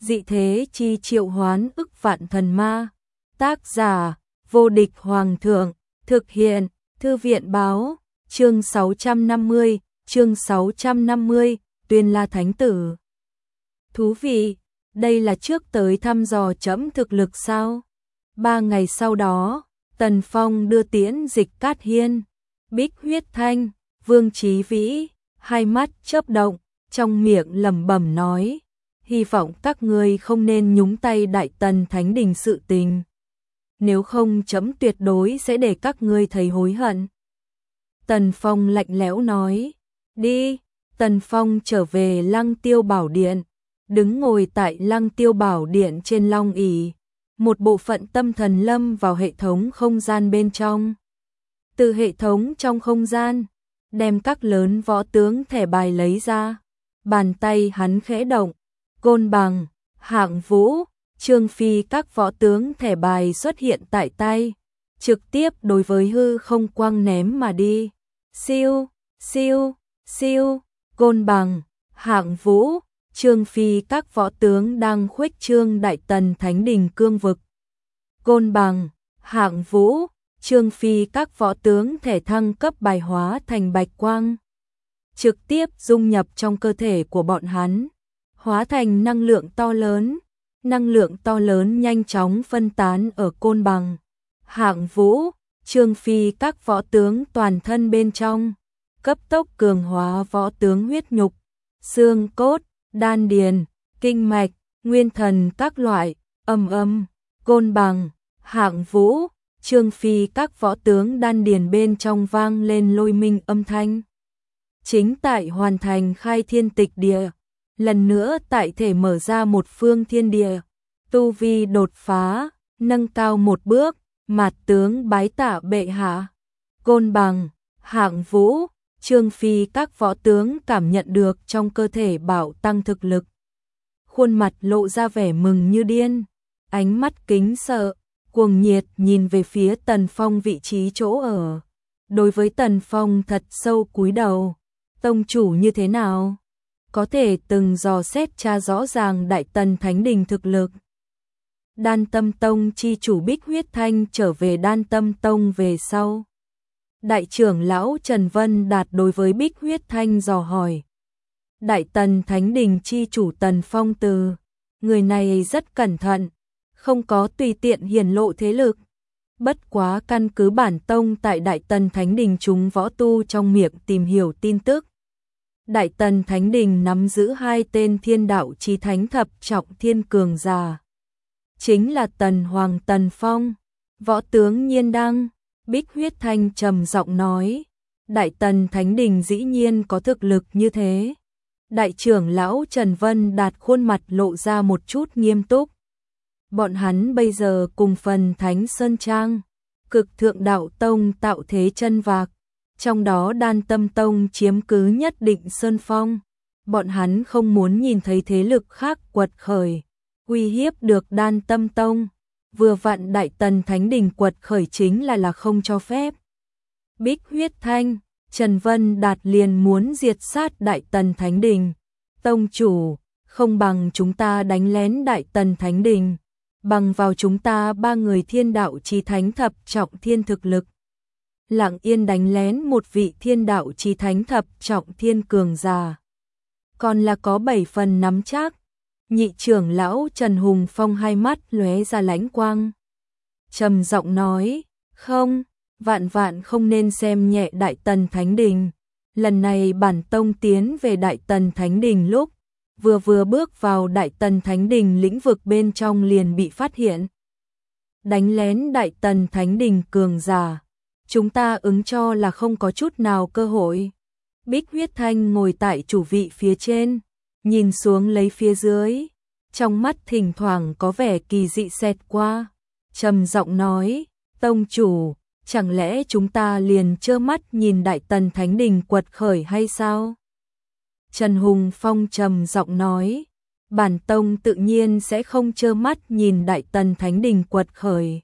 dị thế chi triệu hoán ức vạn thần ma. Tác giả, vô địch hoàng thượng, thực hiện, thư viện báo, chương 650, Tuyên La Thánh Tử. Thú vị, đây là trước tới thăm dò chấm thực lực sao? 3 ngày sau đó, Tần Phong đưa tiễn Dịch Cát Hiên, Bích Huyết Thanh, Vương Chí Vĩ, hai mắt chớp động, trong miệng lẩm bẩm nói, hy vọng các ngươi không nên nhúng tay Đại Tần Thánh Đình sự tình. Nếu không chấm tuyệt đối sẽ để các ngươi thấy hối hận. Tần Phong lạnh lẽo nói, đi. Tần Phong trở về Lăng Tiêu Bảo Điện, đứng ngồi tại Lăng Tiêu Bảo Điện trên long ỷ, một bộ phận tâm thần lâm vào hệ thống không gian bên trong. Từ hệ thống trong không gian, đem các lớn võ tướng thẻ bài lấy ra, bàn tay hắn khẽ động, Côn Bằng, Hạng Vũ, Trương Phi các võ tướng thẻ bài xuất hiện tại tay, trực tiếp đối với hư không quang ném mà đi. Siêu, siêu, siêu, Côn Bằng, Hạng Vũ, Trương Phi các võ tướng đang khuếch trương Đại Tần Thánh Đình cương vực. Côn Bằng, Hạng Vũ, Trương Phi các võ tướng thể thăng cấp bài hóa thành bạch quang, trực tiếp dung nhập trong cơ thể của bọn hắn, hóa thành năng lượng to lớn. Năng lượng to lớn nhanh chóng phân tán ở Côn Bằng, Hạng Vũ, Trương Phi các võ tướng toàn thân bên trong, cấp tốc cường hóa võ tướng huyết nhục, xương cốt, đan điền, kinh mạch, nguyên thần các loại. Côn Bằng, Hạng Vũ, Trương Phi các võ tướng đan điền bên trong vang lên lôi minh âm thanh. Chính tại hoàn thành khai thiên tịch địa, lần nữa tại thể mở ra một phương thiên địa, tu vi đột phá, nâng cao một bước, mạt tướng bái tạ bệ hạ. Côn Bằng, Hạng Vũ, Trương Phi các võ tướng cảm nhận được trong cơ thể bảo tăng thực lực, khuôn mặt lộ ra vẻ mừng như điên, ánh mắt kính sợ, cuồng nhiệt nhìn về phía Tần Phong vị trí chỗ ở. Đối với Tần Phong thật sâu cúi đầu, tông chủ như thế nào? Có thể từng dò xét tra rõ ràng Đại Tần Thánh Đình thực lực. Đan Tâm Tông chi chủ Bích Huyết Thanh trở về Đan Tâm Tông về sau. Đại trưởng lão Trần Vân Đạt đối với Bích Huyết Thanh dò hỏi. Đại Tần Thánh Đình chi chủ Tần Phong từ, người này rất cẩn thận, không có tùy tiện hiển lộ thế lực. Bất quá căn cứ bản tông tại Đại Tần Thánh Đình chúng võ tu trong miệng tìm hiểu tin tức. Đại Tần Thánh Đình nắm giữ 2 tên thiên đạo chí thánh thập trọng thiên cường giả. Chính là Tần Hoàng Tần Phong, võ tướng Nhiên Đăng. Bích Huyết Thanh trầm giọng nói, Đại Tần Thánh Đình dĩ nhiên có thực lực như thế. Đại trưởng lão Trần Vân Đạt khuôn mặt lộ ra một chút nghiêm túc. Bọn hắn bây giờ cùng phần Thánh Sơn Trang, Cực Thượng Đạo Tông tạo thế chân vạc, trong đó Đan Tâm Tông chiếm cứ nhất định sơn phong. Bọn hắn không muốn nhìn thấy thế lực khác quật khởi, uy hiếp được Đan Tâm Tông. Vừa vặn Đại Tần Thánh Đình quật khởi chính là không cho phép. Bích Huyết Thanh, Trần Vân Đạt liền muốn diệt sát Đại Tần Thánh Đình. Tông chủ, không bằng chúng ta đánh lén Đại Tần Thánh Đình, bằng vào chúng ta 3 người thiên đạo chí thánh thập trọng thiên thực lực, lặng yên đánh lén một vị thiên đạo chí thánh thập trọng thiên cường giả, còn là có 7 phần nắm chắc. Nhị trưởng lão Trần Hùng Phong hai mắt lóe ra lãnh quang, trầm giọng nói, không, vạn vạn không nên xem nhẹ Đại Tần Thánh Đình. Lần này bản tông tiến về Đại Tần Thánh Đình lúc, vừa bước vào Đại Tần Thánh Đình lĩnh vực bên trong liền bị phát hiện. Đánh lén Đại Tần Thánh Đình cường giả, chúng ta ứng cho là không có chút nào cơ hội. Bích Huyết Thanh ngồi tại chủ vị phía trên, nhìn xuống lấy phía dưới, trong mắt thỉnh thoảng có vẻ kỳ dị xẹt qua, trầm giọng nói, tông chủ, chẳng lẽ chúng ta liền trơ mắt nhìn Đại Tần Thánh Đình quật khởi hay sao? Trần Hùng Phong trầm giọng nói, bản tông tự nhiên sẽ không trơ mắt nhìn Đại Tần Thánh Đình quật khởi.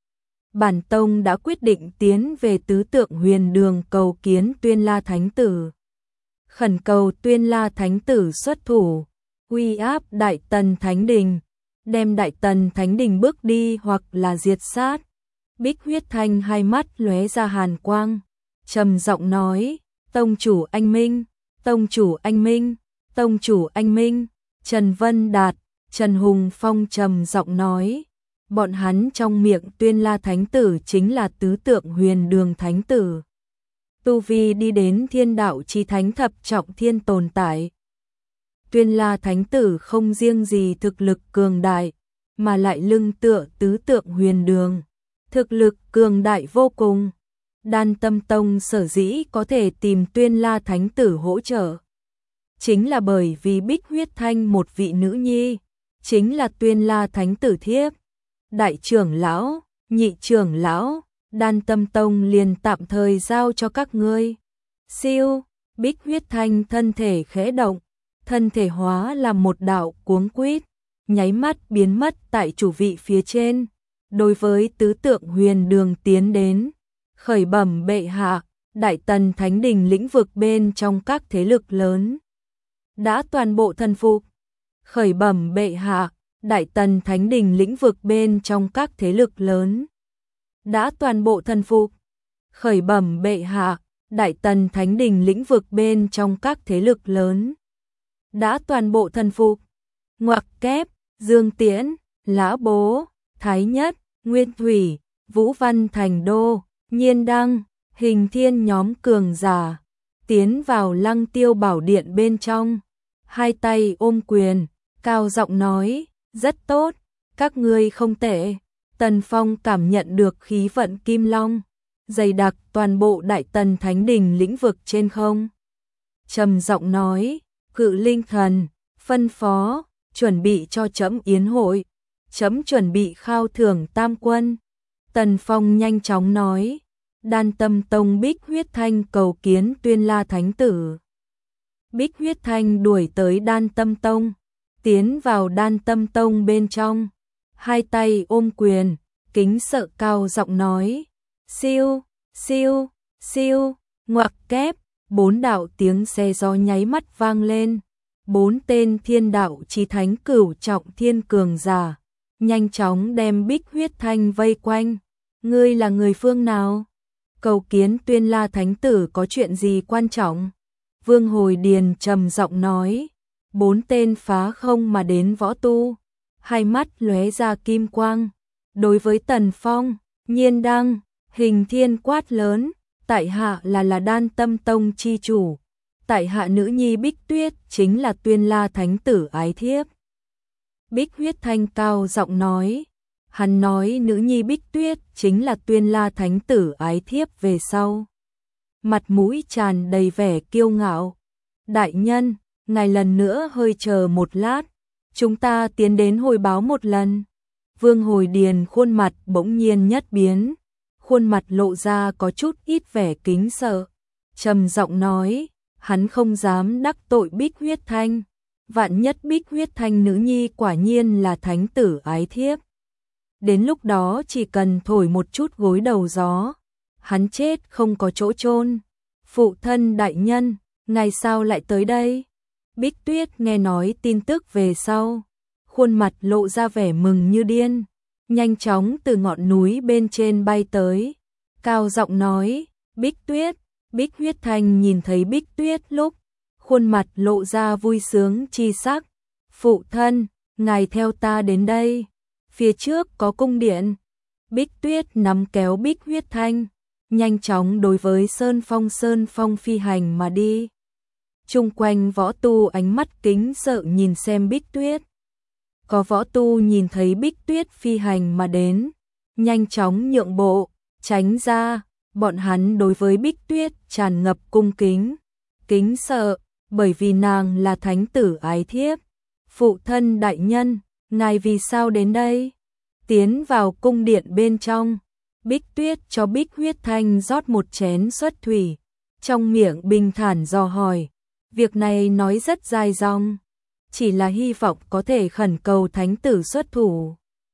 Bản tông đã quyết định tiến về tứ tượng huyền đường cầu kiến Tuyên La Thánh Tử. Khẩn cầu Tuyên La Thánh Tử xuất thủ. uy áp Đại Tần Thánh Đình, đem Đại Tần Thánh Đình bước đi hoặc là diệt sát. Bích Huyết Thanh hai mắt lóe ra hàn quang, trầm giọng nói, tông chủ anh minh, tông chủ anh minh, tông chủ anh minh. Trần Vân Đạt, Trần Hùng Phong trầm giọng nói, bọn hắn trong miệng Tuyên La Thánh Tử chính là tứ tượng Huyền Đường Thánh Tử. Tu vi đi đến Thiên Đạo Chí Thánh thập trọng thiên tồn tại. Tuyên La Thánh Tử không riêng gì thực lực cường đại, mà lại lưng tựa tứ tượng Huyền Đường, thực lực cường đại vô cùng. Đan Tâm Tông sở dĩ có thể tìm Tuyên La Thánh Tử hỗ trợ, chính là bởi vì Bích Huyết Thanh một vị nữ nhi, chính là Tuyên La Thánh Tử thiếp. Đại trưởng lão, nhị trưởng lão, Đan Tâm Tông liền tạm thời giao cho các ngươi. Siêu, Bích Huyết Thanh thân thể khẽ động, thân thể hóa làm một đạo cuống quýt, nháy mắt biến mất tại chủ vị phía trên. Đối với tứ tượng Huyền Đường tiến đến, khởi bẩm bệ hạ, Đại Tần Thánh Đình lĩnh vực bên trong các thế lực lớn đã toàn bộ thần phục. Khởi bẩm bệ hạ, Đại Tần Thánh Đình lĩnh vực bên trong các thế lực lớn đã toàn bộ thần phục. Khởi bẩm bệ hạ, Đại Tần Thánh Đình lĩnh vực bên trong các thế lực lớn đã toàn bộ thần phục. Ngoặc kép, Dương Tiễn, Lã Bố, Thái Nhất, Nguyên Thủy, Vũ Văn Thành Đô, Nhiên Đăng, Hình Thiên nhóm cường giả tiến vào Lăng Tiêu Bảo Điện bên trong, hai tay ôm quyền, cao giọng nói, rất tốt, các ngươi không tệ. Tần Phong cảm nhận được khí vận Kim Long dày đặc toàn bộ Đại Tần Thánh Đình lĩnh vực trên không. Trầm giọng nói, Cự Linh Thần, phân phó, chuẩn bị cho trẫm yến hội, trẫm chuẩn bị khao thưởng tam quân. Tần Phong nhanh chóng nói, Đan Tâm Tông Bích Huyết Thanh cầu kiến Tuyên La Thánh Tử. Bích Huyết Thanh đuổi tới Đan Tâm Tông, tiến vào Đan Tâm Tông bên trong, hai tay ôm quyền, kính sợ cao giọng nói, siêu, siêu, siêu, ngoặc kép, bốn đạo tiếng xe gió nháy mắt vang lên, bốn tên Thiên Đạo Chí Thánh cửu trọng thiên cường giả nhanh chóng đem Bích Huyết Thanh vây quanh. Ngươi là người phương nào? Cầu kiến Tuyên La Thánh Tử có chuyện gì quan trọng? Vương Hồi Điền trầm giọng nói. Bốn tên phá không mà đến võ tu, hai mắt lóe ra kim quang. Đối với Tần Phong, Nhiên Đăng, Hình Thiên quát lớn, tại hạ là Đan Tâm Tông chi chủ, tại hạ nữ nhi Bích Tuyết chính là Tuyên La Thánh Tử ái thiếp. Bích Huyết Thanh cao giọng nói, hắn nói nữ nhi Bích Tuyết chính là Tuyên La Thánh Tử ái thiếp về sau. Mặt mũi tràn đầy vẻ kiêu ngạo. Đại nhân, ngài lần nữa hơi chờ một lát, chúng ta tiến đến hồi báo một lần. Vương Hồi Điền khuôn mặt bỗng nhiên nhất biến, khuôn mặt lộ ra có chút ít vẻ kính sợ, trầm giọng nói, hắn không dám đắc tội Bích Huyết Thanh, vạn nhất Bích Huyết Thanh nữ nhi quả nhiên là thánh tử ái thiếp. Đến lúc đó chỉ cần thổi một chút gối đầu gió, hắn chết không có chỗ chôn. Phụ thân đại nhân, ngài sao lại tới đây? Bích Tuyết nghe nói tin tức về sau, khuôn mặt lộ ra vẻ mừng như điên, nhanh chóng từ ngọn núi bên trên bay tới, cao giọng nói, Bích Tuyết. Bích Huyết Thanh nhìn thấy Bích Tuyết lúc, khuôn mặt lộ ra vui sướng chi sắc. Phụ thân, ngài theo ta đến đây, phía trước có cung điện. Bích Tuyết nắm kéo Bích Huyết Thanh, nhanh chóng đối với Sơn Phong phi hành mà đi. Chung quanh võ tu ánh mắt kính sợ nhìn xem Bích Tuyết. Có võ tu nhìn thấy Bích Tuyết phi hành mà đến, nhanh chóng nhượng bộ, tránh ra, bọn hắn đối với Bích Tuyết tràn ngập cung kính, kính sợ, bởi vì nàng là thánh tử ái thiếp. Phụ thân đại nhân, ngài vì sao đến đây? Tiến vào cung điện bên trong, Bích Tuyết cho Bích Huyết Thanh rót một chén xuất thủy, trong miệng bình thản dò hỏi. Việc này nói rất dài dòng, chỉ là hy vọng có thể khẩn cầu thánh tử xuất thủ.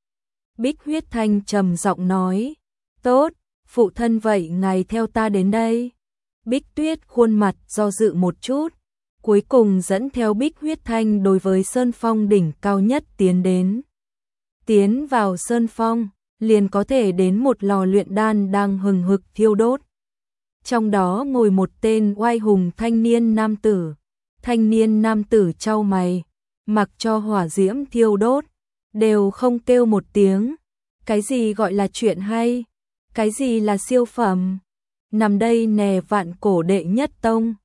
Bích Huyết Thanh trầm giọng nói, tốt, phụ thân vậy ngài theo ta đến đây. Bích Tuyết khuôn mặt do dự một chút, cuối cùng dẫn theo Bích Huyết Thanh đối với sơn phong đỉnh cao nhất tiến đến. Tiến vào sơn phong, liền có thể đến một lò luyện đan đang hừng hực thiêu đốt. Trong đó ngồi một tên oai hùng thanh niên nam tử. Thanh niên nam tử chau mày, mặc cho hỏa diễm thiêu đốt, đều không kêu một tiếng. Cái gì gọi là chuyện hay? Cái gì là siêu phẩm? Nằm đây nè vạn cổ đệ nhất tông.